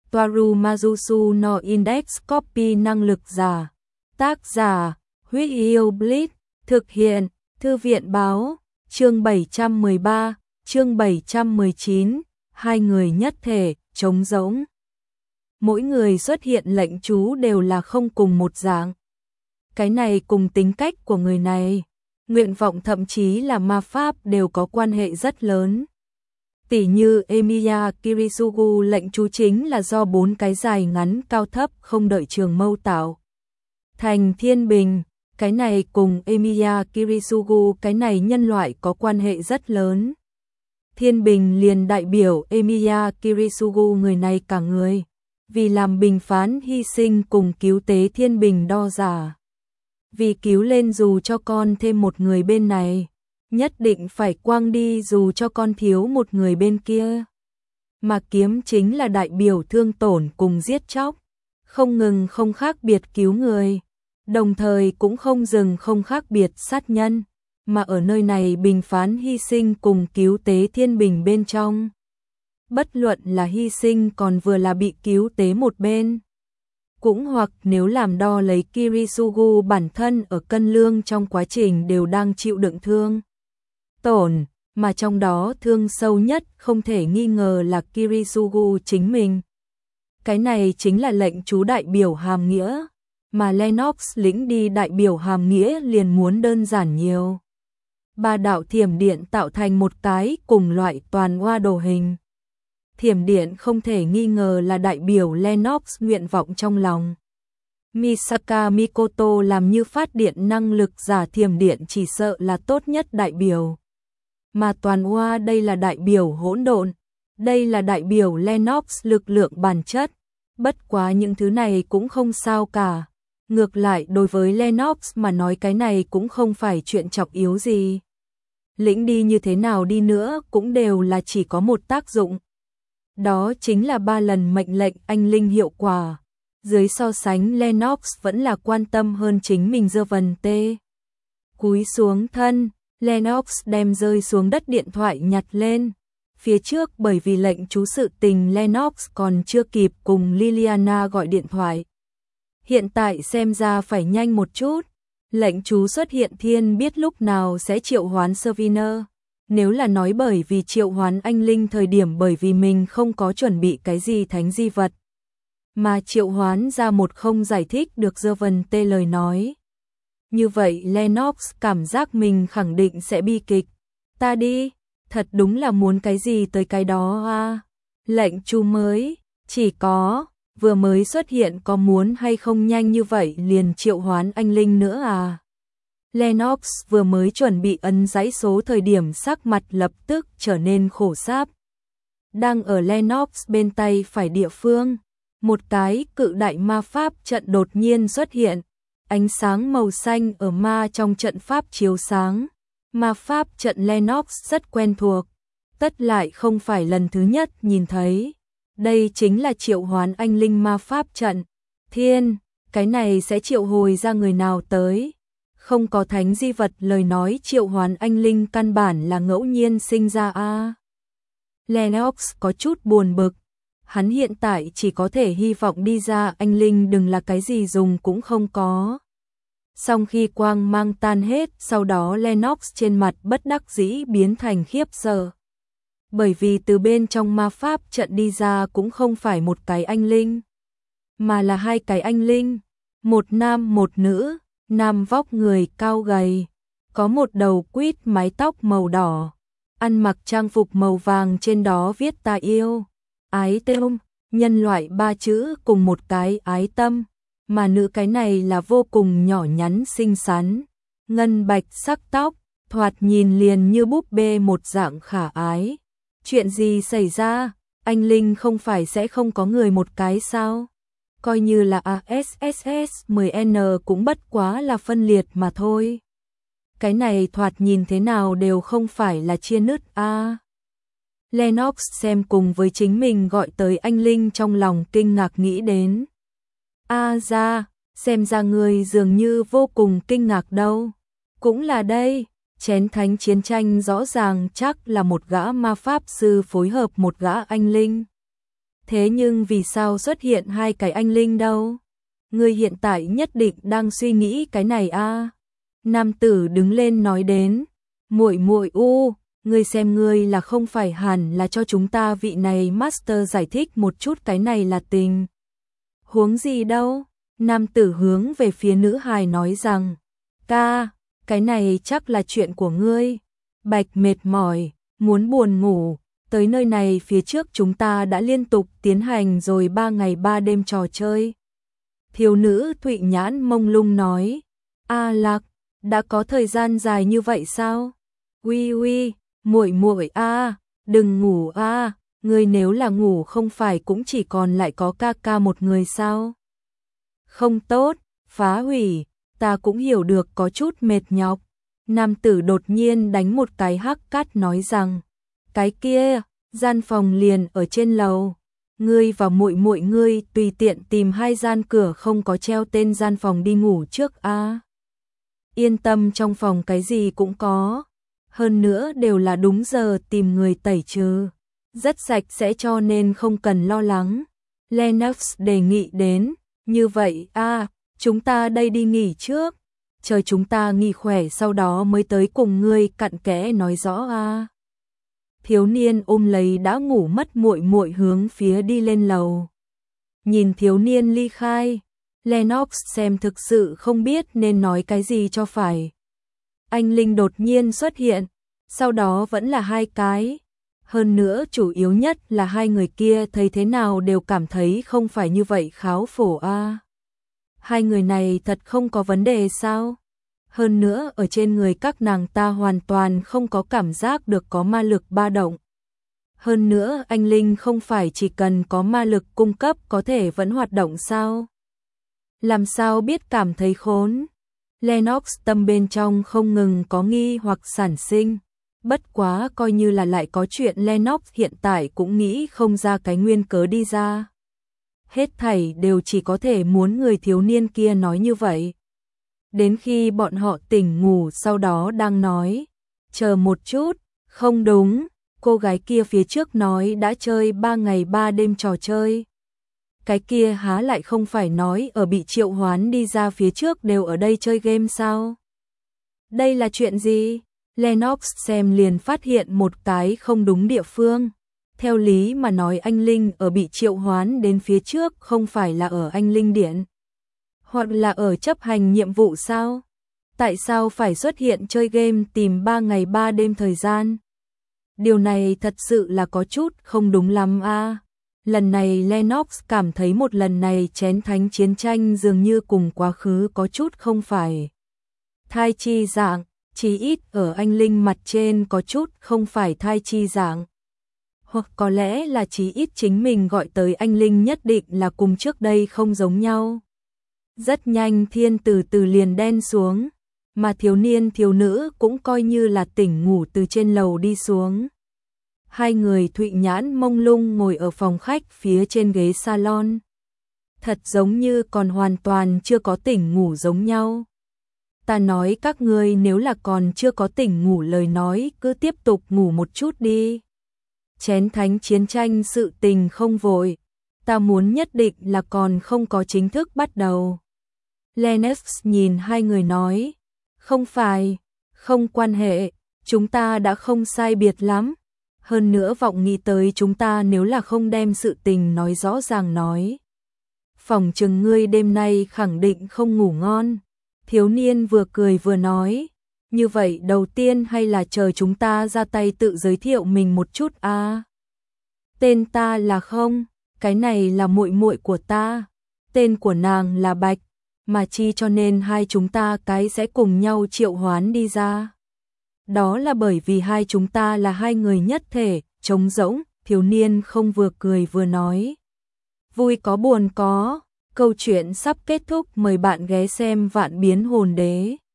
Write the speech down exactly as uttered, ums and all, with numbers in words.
Toaru Majusu no Index Copy năng lực giả. Tác giả, Huyết Yêu Blitz, thực hiện, Thư viện báo, chương bảy trăm mười ba, chương bảy trăm mười chín, hai người nhất thể, trống rỗng. Mỗi người xuất hiện lệnh chú đều là không cùng một dạng. Cái này cùng tính cách của người này, nguyện vọng thậm chí là ma pháp đều có quan hệ rất lớn. Tỷ như Emiya Kirisugu lệnh chú chính là do bốn cái dài ngắn cao thấp không đợi trường mâu tạo thành thiên bình, cái này cùng Emiya Kirisugu cái này nhân loại có quan hệ rất lớn. Thiên bình liền đại biểu Emiya Kirisugu người này cả người, vì làm bình phán hy sinh cùng cứu tế thiên bình đo giả. Vì cứu lên dù cho con thêm một người bên này, nhất định phải quang đi dù cho con thiếu một người bên kia. Mà kiếm chính là đại biểu thương tổn cùng giết chóc, không ngừng không khác biệt cứu người, đồng thời cũng không dừng không khác biệt sát nhân, mà ở nơi này bình phán hy sinh cùng cứu tế thiên bình bên trong. Bất luận là hy sinh còn vừa là bị cứu tế một bên. Cũng hoặc nếu làm đo lấy Kirisugu bản thân ở cân lương trong quá trình đều đang chịu đựng thương tổn, mà trong đó thương sâu nhất không thể nghi ngờ là Kirisugu chính mình. Cái này chính là lệnh chú đại biểu hàm nghĩa, mà Lennox lĩnh đi đại biểu hàm nghĩa liền muốn đơn giản nhiều. Ba đạo thiểm điện tạo thành một cái cùng loại toàn hoa đồ hình. Thiểm điện không thể nghi ngờ là đại biểu Lennox nguyện vọng trong lòng. Misaka Mikoto làm như phát điện năng lực giả thiểm điện chỉ sợ là tốt nhất đại biểu. Mà toàn hoa đây là đại biểu hỗn độn, đây là đại biểu Lennox lực lượng bản chất. Bất quá những thứ này cũng không sao cả. Ngược lại đối với Lennox mà nói cái này cũng không phải chuyện trọng yếu gì. Lĩnh đi như thế nào đi nữa cũng đều là chỉ có một tác dụng. Đó chính là ba lần mệnh lệnh anh linh hiệu quả. Dưới so sánh Lennox vẫn là quan tâm hơn chính mình dơ vần tê. Cúi xuống thân, Lennox đem rơi xuống đất điện thoại nhặt lên. Phía trước bởi vì lệnh chú sự tình Lennox còn chưa kịp cùng Liliana gọi điện thoại. Hiện tại xem ra phải nhanh một chút. Lệnh chú xuất hiện thiên biết lúc nào sẽ triệu hoán Serviner. Nếu là nói bởi vì triệu hoán anh linh thời điểm bởi vì mình không có chuẩn bị cái gì thánh di vật, mà triệu hoán ra một không giải thích được dơ vần tê lời nói. Như vậy Lennox cảm giác mình khẳng định sẽ bi kịch. Ta đi, thật đúng là muốn cái gì tới cái đó à. Lệnh chú mới, chỉ có, vừa mới xuất hiện có muốn hay không nhanh như vậy liền triệu hoán anh linh nữa à. Lennox vừa mới chuẩn bị ấn dãy số thời điểm sắc mặt lập tức trở nên khổ sáp. Đang ở Lennox bên tay phải địa phương, một cái cự đại ma pháp trận đột nhiên xuất hiện. Ánh sáng màu xanh ở ma trong trận pháp chiếu sáng. Ma pháp trận Lennox rất quen thuộc, tất lại không phải lần thứ nhất nhìn thấy. Đây chính là triệu hoán anh linh ma pháp trận. Thiên, cái này sẽ triệu hồi ra người nào tới? Không có thánh di vật lời nói triệu hoán anh linh căn bản là ngẫu nhiên sinh ra a. À. Lennox có chút buồn bực. Hắn hiện tại chỉ có thể hy vọng đi ra anh linh đừng là cái gì dùng cũng không có. Sau khi quang mang tan hết, sau đó Lennox trên mặt bất đắc dĩ biến thành khiếp sợ. Bởi vì từ bên trong ma pháp trận đi ra cũng không phải một cái anh linh, mà là hai cái anh linh, một nam một nữ. Nam vóc người cao gầy, có một đầu quýt mái tóc màu đỏ, ăn mặc trang phục màu vàng trên đó viết ta yêu, ái tâm, nhân loại ba chữ cùng một cái ái tâm, mà nữ cái này là vô cùng nhỏ nhắn xinh xắn, ngân bạch sắc tóc, thoạt nhìn liền như búp bê một dạng khả ái. Chuyện gì xảy ra, anh linh không phải sẽ không có người một cái sao? Coi như là a ét ét ét mười en cũng bất quá là phân liệt mà thôi. Cái này thoạt nhìn thế nào đều không phải là chia nứt a. À. Lennox xem cùng với chính mình gọi tới anh linh trong lòng kinh ngạc nghĩ đến. A à ra, xem ra người dường như vô cùng kinh ngạc đâu. Cũng là đây, chén thánh chiến tranh rõ ràng chắc là một gã ma pháp sư phối hợp một gã anh linh. Thế nhưng vì sao xuất hiện hai cái anh linh đâu? Ngươi hiện tại nhất định đang suy nghĩ cái này a à? Nam tử đứng lên nói đến, muội muội u, ngươi xem ngươi là không phải hẳn là cho chúng ta vị này master giải thích một chút cái này là tình huống gì đâu? Nam tử hướng về phía nữ hài nói rằng, ca, cái này chắc là chuyện của ngươi. Bạch mệt mỏi, muốn buồn ngủ, tới nơi này phía trước chúng ta đã liên tục tiến hành rồi ba ngày ba đêm trò chơi. Thiếu nữ Thụy Nhãn mông lung nói, A Lạc, đã có thời gian dài như vậy sao? Uy uy, muội muội a, đừng ngủ a, ngươi nếu là ngủ không phải cũng chỉ còn lại có ca ca một người sao? Không tốt, phá hủy, ta cũng hiểu được có chút mệt nhọc. Nam tử đột nhiên đánh một cái hắc cát nói rằng, cái kia, gian phòng liền ở trên lầu. Ngươi và muội muội ngươi tùy tiện tìm hai gian cửa không có treo tên gian phòng đi ngủ trước a. Yên tâm, trong phòng cái gì cũng có. Hơn nữa đều là đúng giờ tìm người tẩy trừ. Rất sạch sẽ cho nên không cần lo lắng. Lennox đề nghị đến, như vậy a, chúng ta đây đi nghỉ trước. Chờ chúng ta nghỉ khỏe sau đó mới tới cùng ngươi cặn kẽ nói rõ a. Thiếu niên ôm lấy đã ngủ mất muội muội hướng phía đi lên lầu. Nhìn thiếu niên ly khai, Lennox xem thực sự không biết nên nói cái gì cho phải. Anh linh đột nhiên xuất hiện, sau đó vẫn là hai cái. Hơn nữa chủ yếu nhất là hai người kia thấy thế nào đều cảm thấy không phải như vậy kháo phổ a. Hai người này thật không có vấn đề sao? Hơn nữa ở trên người các nàng ta hoàn toàn không có cảm giác được có ma lực ba động. Hơn nữa anh linh không phải chỉ cần có ma lực cung cấp có thể vẫn hoạt động sao? Làm sao biết cảm thấy khốn? Lennox tâm bên trong không ngừng có nghi hoặc sản sinh. Bất quá coi như là lại có chuyện, Lennox hiện tại cũng nghĩ không ra cái nguyên cớ đi ra. Hết thảy đều chỉ có thể muốn người thiếu niên kia nói như vậy. Đến khi bọn họ tỉnh ngủ sau đó đang nói, chờ một chút, không đúng, cô gái kia phía trước nói đã chơi ba ngày ba đêm trò chơi. Cái kia há lại không phải nói ở bị triệu hoán đi ra phía trước đều ở đây chơi game sao? Đây là chuyện gì? Lennox xem liền phát hiện một cái không đúng địa phương. Theo lý mà nói anh linh ở bị triệu hoán đến phía trước không phải là ở anh linh điện, hoặc là ở chấp hành nhiệm vụ sao? Tại sao phải xuất hiện chơi game tìm ba ngày ba đêm thời gian? Điều này thật sự là có chút không đúng lắm a. À. Lần này Lennox cảm thấy một lần này chén thánh chiến tranh dường như cùng quá khứ có chút không phải thai chi dạng, chỉ ít ở anh linh mặt trên có chút không phải thai chi dạng. Hoặc có lẽ là chỉ ít chính mình gọi tới anh linh nhất định là cùng trước đây không giống nhau. Rất nhanh thiên từ từ liền đen xuống, mà thiếu niên thiếu nữ cũng coi như là tỉnh ngủ từ trên lầu đi xuống. Hai người Thụy Nhãn mông lung ngồi ở phòng khách phía trên ghế salon. Thật giống như còn hoàn toàn chưa có tỉnh ngủ giống nhau. Ta nói các ngươi nếu là còn chưa có tỉnh ngủ lời nói cứ tiếp tục ngủ một chút đi. Chén thánh chiến tranh sự tình không vội. Ta muốn nhất định là còn không có chính thức bắt đầu. Lennox nhìn hai người nói. Không phải, không quan hệ, chúng ta đã không sai biệt lắm. Hơn nữa vọng nghĩ tới chúng ta nếu là không đem sự tình nói rõ ràng nói. Phòng chừng ngươi đêm nay khẳng định không ngủ ngon. Thiếu niên vừa cười vừa nói. Như vậy đầu tiên hay là chờ chúng ta ra tay tự giới thiệu mình một chút a. À? Tên ta là Không, cái này là muội muội của ta. Tên của nàng là Bạch, mà chi cho nên hai chúng ta cái sẽ cùng nhau triệu hoán đi ra. Đó là bởi vì hai chúng ta là hai người nhất thể, trống rỗng, thiếu niên Không vừa cười vừa nói. Vui có buồn có, câu chuyện sắp kết thúc, mời bạn ghé xem Vạn Biến Hồn Đế.